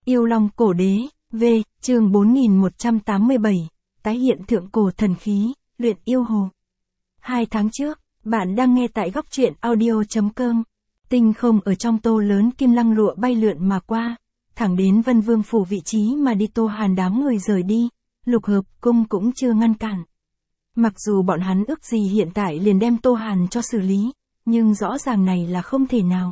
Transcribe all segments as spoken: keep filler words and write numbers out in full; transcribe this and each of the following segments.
Yêu Long Cổ Đế, V, chương bốn nghìn một trăm tám mươi bảy, tái hiện thượng cổ thần khí, luyện yêu hồ. Hai tháng trước, bạn đang nghe tại góc truyện audio chấm com. Tinh không ở trong tô lớn kim lăng lụa bay lượn mà qua, thẳng đến Vân Vương phủ vị trí mà đi Tô Hàn đám người rời đi, Lục Hợp Cung cũng chưa ngăn cản. Mặc dù bọn hắn ước gì hiện tại liền đem Tô Hàn cho xử lý, nhưng rõ ràng này là không thể nào.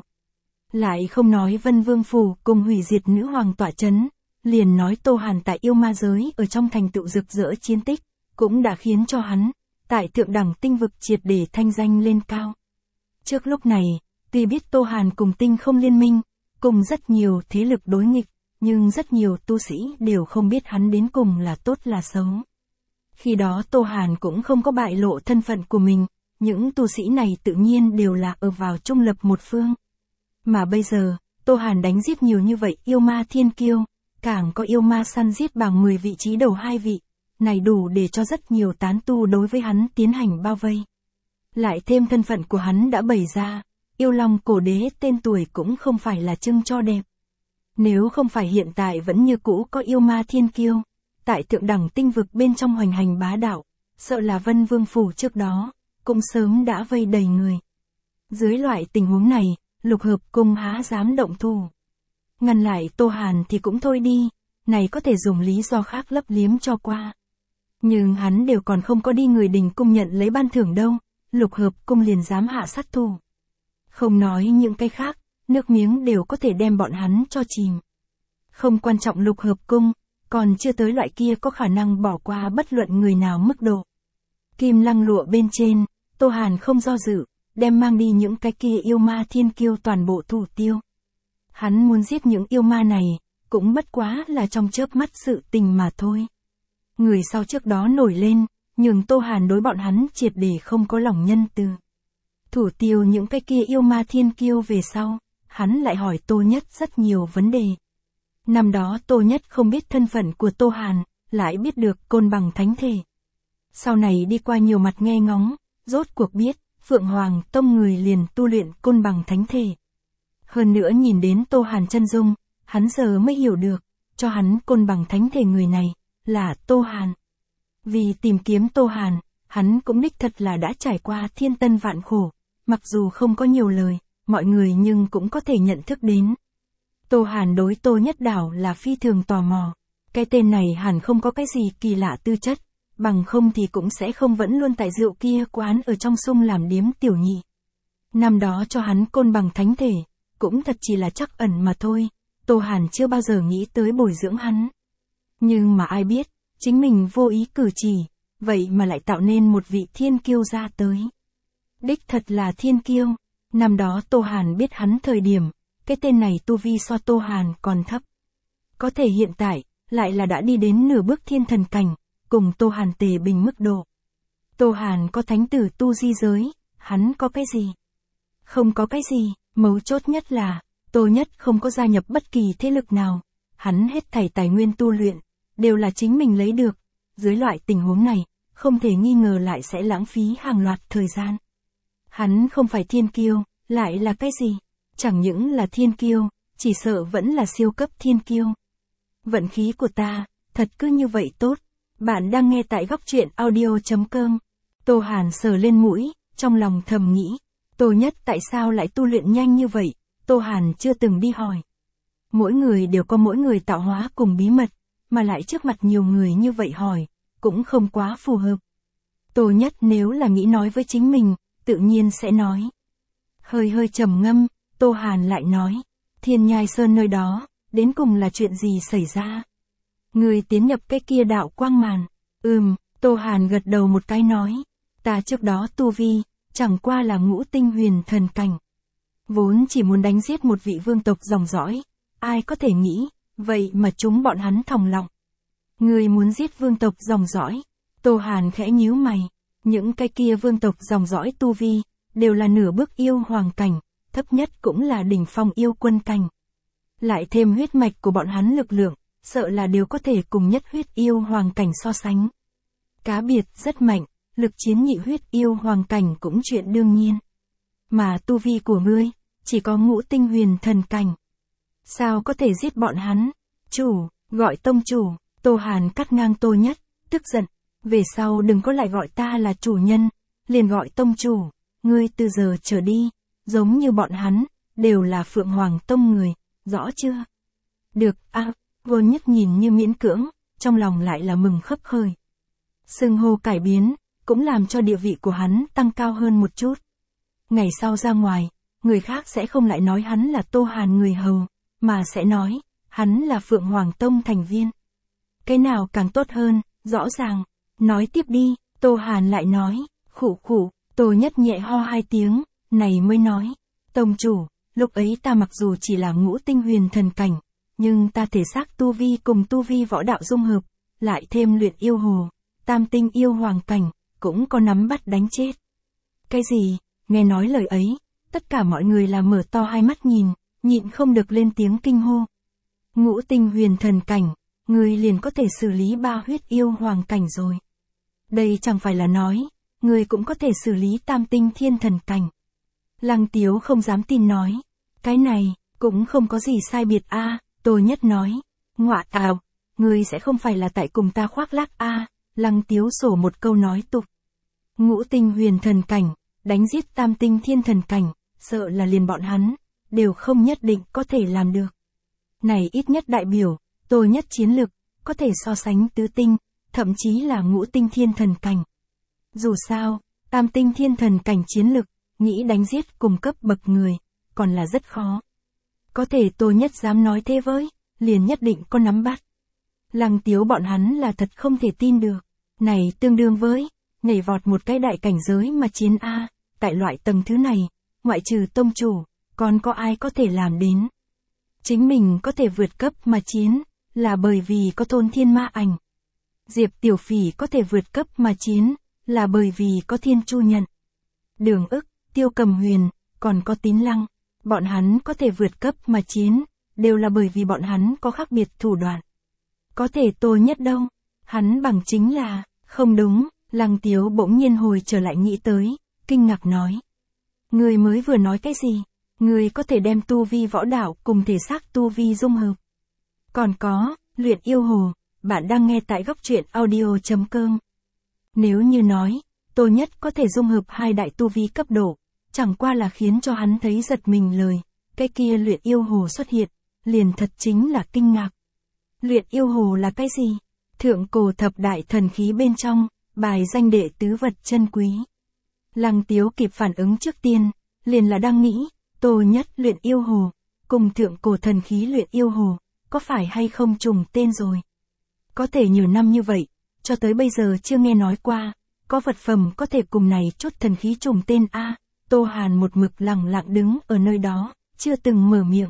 Lại không nói Vân Vương phủ cùng hủy diệt nữ hoàng tọa chấn, liền nói Tô Hàn tại yêu ma giới ở trong thành tựu rực rỡ chiến tích, cũng đã khiến cho hắn, tại thượng đẳng tinh vực triệt để thanh danh lên cao. Trước lúc này, tuy biết Tô Hàn cùng tinh không liên minh, cùng rất nhiều thế lực đối nghịch, nhưng rất nhiều tu sĩ đều không biết hắn đến cùng là tốt là xấu. Khi đó Tô Hàn cũng không có bại lộ thân phận của mình, những tu sĩ này tự nhiên đều là ở vào trung lập một phương. Mà bây giờ, Tô Hàn đánh giết nhiều như vậy yêu ma thiên kiêu, càng có yêu ma săn giết bằng mười vị trí đầu hai vị, này đủ để cho rất nhiều tán tu đối với hắn tiến hành bao vây. Lại thêm thân phận của hắn đã bày ra, Yêu Long Cổ Đế tên tuổi cũng không phải là trưng cho đẹp. Nếu không phải hiện tại vẫn như cũ có yêu ma thiên kiêu, tại thượng đẳng tinh vực bên trong hoành hành bá đạo, sợ là Vân Vương phủ trước đó, cũng sớm đã vây đầy người. Dưới loại tình huống này, Lục Hợp Cung há dám động thủ. Ngăn lại Tô Hàn thì cũng thôi đi, này có thể dùng lý do khác lấp liếm cho qua. Nhưng hắn đều còn không có đi người đình cung nhận lấy ban thưởng đâu, Lục Hợp Cung liền dám hạ sát thủ. Không nói những cái khác, nước miếng đều có thể đem bọn hắn cho chìm. Không quan trọng Lục Hợp Cung, còn chưa tới loại kia có khả năng bỏ qua bất luận người nào mức độ. Kim lăng lụa bên trên, Tô Hàn không do dự, đem mang đi những cái kia yêu ma thiên kiêu toàn bộ thủ tiêu. Hắn muốn giết những yêu ma này, cũng bất quá là trong chớp mắt sự tình mà thôi. Người sau trước đó nổi lên, nhưng Tô Hàn đối bọn hắn triệt để không có lòng nhân từ. Thủ tiêu những cái kia yêu ma thiên kiêu về sau, hắn lại hỏi Tô Nhất rất nhiều vấn đề. Năm đó Tô Nhất không biết thân phận của Tô Hàn, lại biết được côn bằng thánh thể. Sau này đi qua nhiều mặt nghe ngóng, rốt cuộc biết, Phượng Hoàng Tông người liền tu luyện côn bằng thánh thể. Hơn nữa nhìn đến Tô Hàn chân dung, hắn giờ mới hiểu được, cho hắn côn bằng thánh thể người này, là Tô Hàn. Vì tìm kiếm Tô Hàn, hắn cũng đích thật là đã trải qua thiên tân vạn khổ, mặc dù không có nhiều lời, mọi người nhưng cũng có thể nhận thức đến. Tô Hàn đối Tô Nhất Đảo là phi thường tò mò, cái tên này hẳn không có cái gì kỳ lạ tư chất, bằng không thì cũng sẽ không vẫn luôn tại rượu kia quán ở trong sung làm điếm tiểu nhị. Năm đó cho hắn côn bằng thánh thể, cũng thật chỉ là trắc ẩn mà thôi, Tô Hàn chưa bao giờ nghĩ tới bồi dưỡng hắn. Nhưng mà ai biết, chính mình vô ý cử chỉ, vậy mà lại tạo nên một vị thiên kiêu ra tới. Đích thật là thiên kiêu, năm đó Tô Hàn biết hắn thời điểm, cái tên này tu vi so Tô Hàn còn thấp. Có thể hiện tại, lại là đã đi đến nửa bước thiên thần cảnh, cùng Tô Hàn tề bình mức độ. Tô Hàn có thánh tử tu di giới, hắn có cái gì? Không có cái gì, mấu chốt nhất là, Tô Nhất không có gia nhập bất kỳ thế lực nào, hắn hết thảy tài nguyên tu luyện, đều là chính mình lấy được, dưới loại tình huống này, không thể nghi ngờ lại sẽ lãng phí hàng loạt thời gian. Hắn không phải thiên kiêu, lại là cái gì? Chẳng những là thiên kiêu, chỉ sợ vẫn là siêu cấp thiên kiêu. Vận khí của ta, thật cứ như vậy tốt. Bạn đang nghe tại góc truyện audio chấm com. Tô Hàn sờ lên mũi, trong lòng thầm nghĩ, Tô Nhất tại sao lại tu luyện nhanh như vậy? Tô Hàn chưa từng đi hỏi. Mỗi người đều có mỗi người tạo hóa cùng bí mật, mà lại trước mặt nhiều người như vậy hỏi, cũng không quá phù hợp. Tô Nhất nếu là nghĩ nói với chính mình, tự nhiên sẽ nói. Hơi hơi trầm ngâm, Tô Hàn lại nói, Thiên Nhai Sơn nơi đó, đến cùng là chuyện gì xảy ra? Người tiến nhập cái kia đạo quang màn. Ừm, Tô Hàn gật đầu một cái nói, ta trước đó tu vi, chẳng qua là ngũ tinh huyền thần cảnh. Vốn chỉ muốn đánh giết một vị vương tộc dòng dõi, ai có thể nghĩ, vậy mà chúng bọn hắn thòng lọng. Người muốn giết vương tộc dòng dõi, Tô Hàn khẽ nhíu mày, những cái kia vương tộc dòng dõi tu vi, đều là nửa bước yêu hoàng cảnh, thấp nhất cũng là đỉnh phong yêu quân cảnh. Lại thêm huyết mạch của bọn hắn lực lượng, sợ là đều có thể cùng nhất huyết yêu hoàng cảnh so sánh. Cá biệt rất mạnh, lực chiến nhị huyết yêu hoàng cảnh cũng chuyện đương nhiên. Mà tu vi của ngươi, chỉ có ngũ tinh huyền thần cảnh. Sao có thể giết bọn hắn? Chủ, gọi tông chủ. Tô Hàn cắt ngang Tô Nhất, tức giận. Về sau đừng có lại gọi ta là chủ nhân, liền gọi tông chủ. Ngươi từ giờ trở đi, giống như bọn hắn, đều là Phượng Hoàng Tông người, rõ chưa? Được, a, Vô Nhất nhìn như miễn cưỡng, trong lòng lại là mừng khấp khởi. Xưng hô cải biến, cũng làm cho địa vị của hắn tăng cao hơn một chút. Ngày sau ra ngoài, người khác sẽ không lại nói hắn là Tô Hàn người hầu, mà sẽ nói, hắn là Phượng Hoàng Tông thành viên. Cái nào càng tốt hơn, rõ ràng. Nói tiếp đi, Tô Hàn lại nói, khụ khụ, Tô Nhất nhẹ ho hai tiếng, này mới nói, tông chủ, lúc ấy ta mặc dù chỉ là ngũ tinh huyền thần cảnh, nhưng ta thể xác tu vi cùng tu vi võ đạo dung hợp, lại thêm luyện yêu hồ, tam tinh yêu hoàng cảnh, cũng có nắm bắt đánh chết. Cái gì? Nghe nói lời ấy, tất cả mọi người là mở to hai mắt nhìn, nhịn không được lên tiếng kinh hô. Ngũ tinh huyền thần cảnh, người liền có thể xử lý ba huyết yêu hoàng cảnh rồi. Đây chẳng phải là nói, người cũng có thể xử lý tam tinh thiên thần cảnh. Lăng Tiếu không dám tin nói, cái này, cũng không có gì sai biệt a. À, Tô Nhất nói, ngọa tào, người sẽ không phải là tại cùng ta khoác lác a. À, Lăng Tiếu sổ một câu nói tục. Ngũ tinh huyền thần cảnh, đánh giết tam tinh thiên thần cảnh, sợ là liền bọn hắn, đều không nhất định có thể làm được. Này ít nhất đại biểu, Tô Nhất chiến lực, có thể so sánh tứ tinh, thậm chí là ngũ tinh thiên thần cảnh. Dù sao, tam tinh thiên thần cảnh chiến lực, nghĩ đánh giết cùng cấp bậc người, còn là rất khó. Có thể Tô Nhất dám nói thế với, liền nhất định có nắm bắt. Lăng Tiếu bọn hắn là thật không thể tin được. Này tương đương với, nhảy vọt một cái đại cảnh giới mà chiến A, tại loại tầng thứ này, ngoại trừ tông chủ, còn có ai có thể làm đến. Chính mình có thể vượt cấp mà chiến, là bởi vì có thôn thiên ma ảnh. Diệp Tiểu Phỉ có thể vượt cấp mà chiến, là bởi vì có thiên chu nhận. Đường ức, Tiêu Cầm Huyền, còn có Tín Lăng, bọn hắn có thể vượt cấp mà chiến, đều là bởi vì bọn hắn có khác biệt thủ đoạn. Có thể Tô Nhất đâu, hắn bằng chính là, không đúng, Lăng Tiếu bỗng nhiên hồi trở lại nghĩ tới, kinh ngạc nói. Người mới vừa nói cái gì? Người có thể đem tu vi võ đạo cùng thể xác tu vi dung hợp. Còn có, luyện yêu hồ, bạn đang nghe tại góc truyện audio chấm com. Nếu như nói, Tô Nhất có thể dung hợp hai đại tu vi cấp độ, chẳng qua là khiến cho hắn thấy giật mình lời, cái kia luyện yêu hồ xuất hiện, liền thật chính là kinh ngạc. Luyện yêu hồ là cái gì? Thượng cổ thập đại thần khí bên trong, bài danh đệ tứ vật chân quý. Lăng Tiếu kịp phản ứng trước tiên, liền là đang nghĩ, Tô Nhất luyện yêu hồ, cùng thượng cổ thần khí luyện yêu hồ, có phải hay không trùng tên rồi? Có thể nhiều năm như vậy, cho tới bây giờ chưa nghe nói qua, có vật phẩm có thể cùng này chút thần khí trùng tên a. Tô Hàn một mực lặng lặng đứng ở nơi đó, chưa từng mở miệng.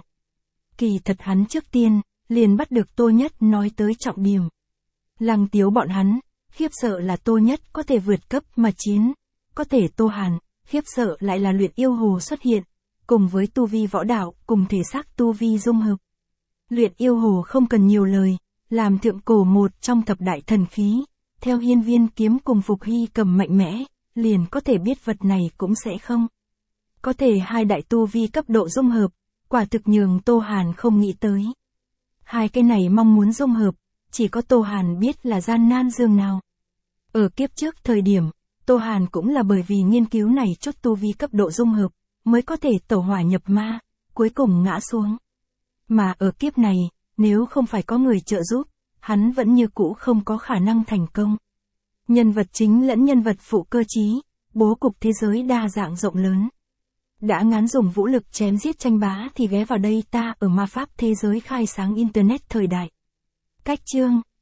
Kỳ thật hắn trước tiên, liền bắt được Tô Nhất nói tới trọng điểm. Lăng Tiếu bọn hắn, khiếp sợ là Tô Nhất có thể vượt cấp mà chiến, có thể Tô Hàn, khiếp sợ lại là luyện yêu hồ xuất hiện, cùng với tu vi võ đạo, cùng thể xác tu vi dung hợp. Luyện yêu hồ không cần nhiều lời, làm thượng cổ một trong thập đại thần khí, theo hiên viên kiếm cùng Phục Hy cầm mạnh mẽ, liền có thể biết vật này cũng sẽ không. Có thể hai đại tu vi cấp độ dung hợp, quả thực nhường Tô Hàn không nghĩ tới. Hai cái này mong muốn dung hợp, chỉ có Tô Hàn biết là gian nan dường nào. Ở kiếp trước thời điểm, Tô Hàn cũng là bởi vì nghiên cứu này chút tu vi cấp độ dung hợp, mới có thể tẩu hỏa nhập ma, cuối cùng ngã xuống. Mà ở kiếp này, nếu không phải có người trợ giúp, hắn vẫn như cũ không có khả năng thành công. Nhân vật chính lẫn nhân vật phụ cơ trí, bố cục thế giới đa dạng rộng lớn. Đã ngán dùng vũ lực chém giết tranh bá thì ghé vào đây ta ở ma pháp thế giới khai sáng internet thời đại. Cách chương